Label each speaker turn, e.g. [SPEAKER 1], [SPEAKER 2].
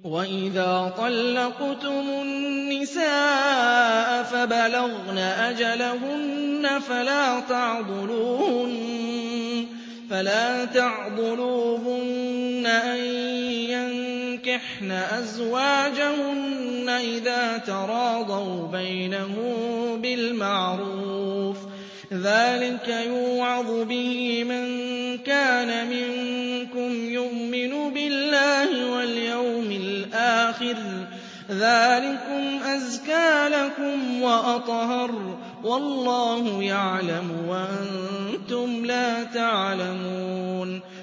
[SPEAKER 1] وَإِذَا طَلَّقْتُمُ النِّسَاءَ فَبَلَغْنَ أَجَلَهُنَّ فَلَا تَعْضُلُوهُنَّ أَن يَنكِحْنَ أَزْوَاجَهُنَّ إِذَا تَرَاضَوْا بَيْنَهُم بِالْمَعْرُوفِ ۗ ذَٰلِكَ يُوعَظُ بِهِ مَن كَانَ مِنكُمْ يُؤْمِنُ بِاللَّهِ وَالْيَوْمِ الْآخِرِ ۗ ذَٰلِكُمْ أَزْكَىٰ لَكُمْ وَأَطْهَرُ ۗ وَاللَّهُ يَعْلَمُ وَأَنتُمْ لَا تَعْلَمُونَ